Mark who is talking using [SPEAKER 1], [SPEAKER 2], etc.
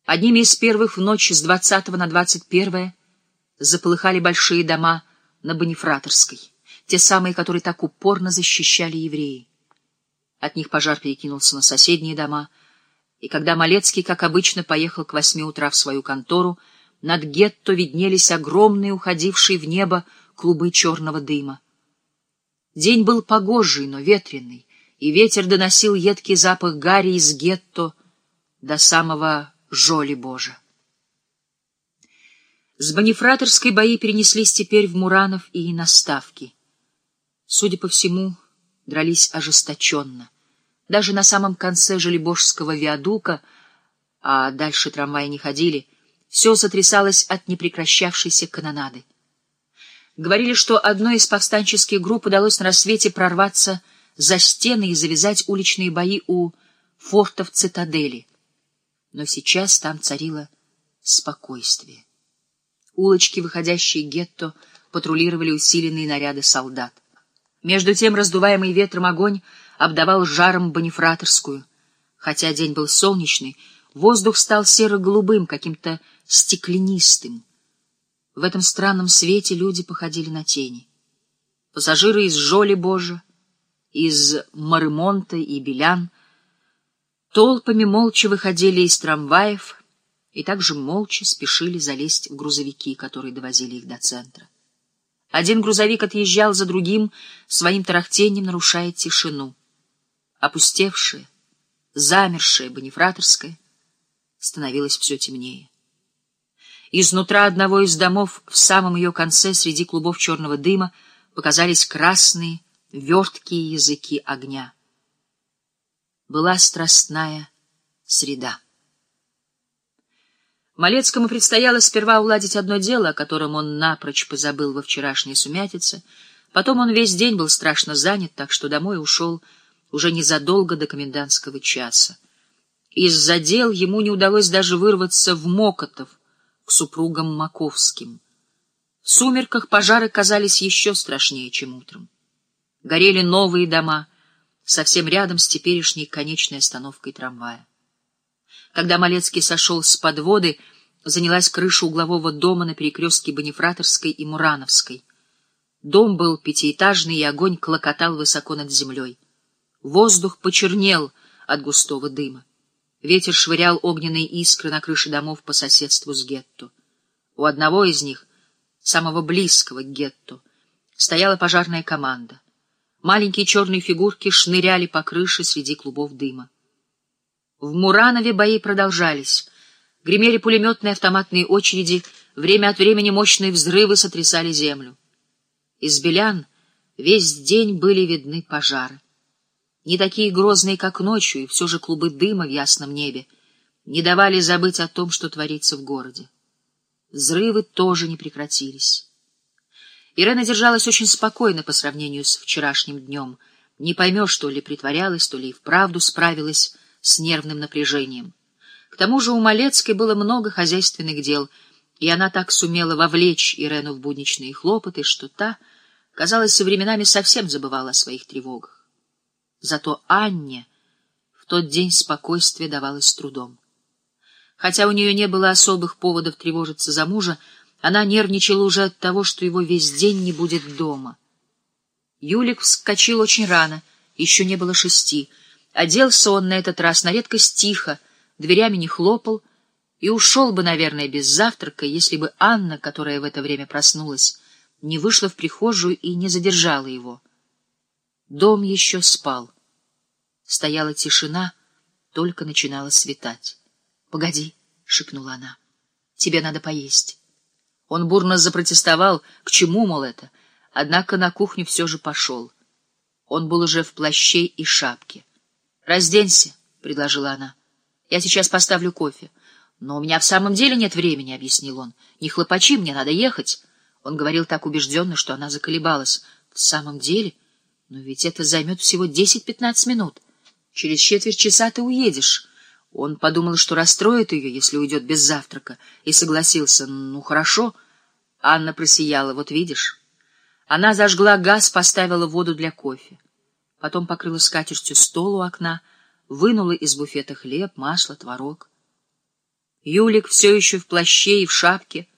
[SPEAKER 1] Одними из первых в ночь с 20 на 21 заполыхали большие дома на Бонифраторской, те самые, которые так упорно защищали евреи. От них пожар перекинулся на соседние дома, и когда Малецкий, как обычно, поехал к 8 утра в свою контору, над гетто виднелись огромные, уходившие в небо клубы черного дыма. День был погожий, но ветреный, и ветер доносил едкий запах гари из гетто до самого Жоли-Божа. С Бонифраторской бои перенеслись теперь в Муранов и на Ставки. Судя по всему, дрались ожесточенно. Даже на самом конце Жолибожского виадука, а дальше трамваи не ходили, все сотрясалось от непрекращавшейся канонады. Говорили, что одной из повстанческих групп удалось на рассвете прорваться за стены и завязать уличные бои у фортов цитадели. Но сейчас там царило спокойствие. Улочки, выходящие к гетто, патрулировали усиленные наряды солдат. Между тем раздуваемый ветром огонь обдавал жаром Бонифраторскую. Хотя день был солнечный, воздух стал серо-голубым, каким-то стеклянистым. В этом странном свете люди походили на тени. Пассажиры из Жоли-Божа, из Маремонта и Белян толпами молча выходили из трамваев и также молча спешили залезть в грузовики, которые довозили их до центра. Один грузовик отъезжал за другим, своим тарахтением нарушая тишину. Опустевшая, замершая Бонифраторская становилась все темнее. Изнутра одного из домов в самом ее конце, среди клубов черного дыма, показались красные, верткие языки огня. Была страстная среда. Малецкому предстояло сперва уладить одно дело, о котором он напрочь позабыл во вчерашней сумятице. Потом он весь день был страшно занят, так что домой ушел уже незадолго до комендантского часа. Из-за дел ему не удалось даже вырваться в Мокотов к супругам Маковским. В сумерках пожары казались еще страшнее, чем утром. Горели новые дома, совсем рядом с теперешней конечной остановкой трамвая. Когда Малецкий сошел с подводы, занялась крыша углового дома на перекрестке Бонифраторской и Мурановской. Дом был пятиэтажный, и огонь клокотал высоко над землей. Воздух почернел от густого дыма. Ветер швырял огненные искры на крыши домов по соседству с гетто. У одного из них, самого близкого к гетто, стояла пожарная команда. Маленькие черные фигурки шныряли по крыше среди клубов дыма. В Муранове бои продолжались. Гремели пулеметные автоматные очереди, время от времени мощные взрывы сотрясали землю. Из Белян весь день были видны пожары. Не такие грозные, как ночью, и все же клубы дыма в ясном небе не давали забыть о том, что творится в городе. Взрывы тоже не прекратились. Ирена держалась очень спокойно по сравнению с вчерашним днем. Не поймешь, то ли притворялась, то ли и вправду справилась с нервным напряжением. К тому же у Малецкой было много хозяйственных дел, и она так сумела вовлечь Ирену в будничные хлопоты, что та, казалось, со временами совсем забывала о своих тревогах. Зато Анне в тот день спокойствие давалось с трудом. Хотя у нее не было особых поводов тревожиться за мужа, она нервничала уже от того, что его весь день не будет дома. Юлик вскочил очень рано, еще не было 6. Оделся он на этот раз на редкость тихо, дверями не хлопал, и ушел бы, наверное, без завтрака, если бы Анна, которая в это время проснулась, не вышла в прихожую и не задержала его. Дом еще спал. Стояла тишина, только начинало светать. — Погоди, — шепнула она, — тебе надо поесть. Он бурно запротестовал, к чему, мол, это, однако на кухню все же пошел. Он был уже в плаще и шапке. — Разденься, — предложила она. — Я сейчас поставлю кофе. — Но у меня в самом деле нет времени, — объяснил он. — Не хлопочи, мне надо ехать. Он говорил так убежденно, что она заколебалась. — В самом деле? Но ведь это займет всего 10-15 минут. Через четверть часа ты уедешь. Он подумал, что расстроит ее, если уйдет без завтрака, и согласился. Ну, хорошо. Анна просияла. Вот видишь. Она зажгла газ, поставила воду для кофе. Потом покрыла скатертью стол у окна, вынула из буфета хлеб, масло, творог. Юлик все еще в плаще и в шапке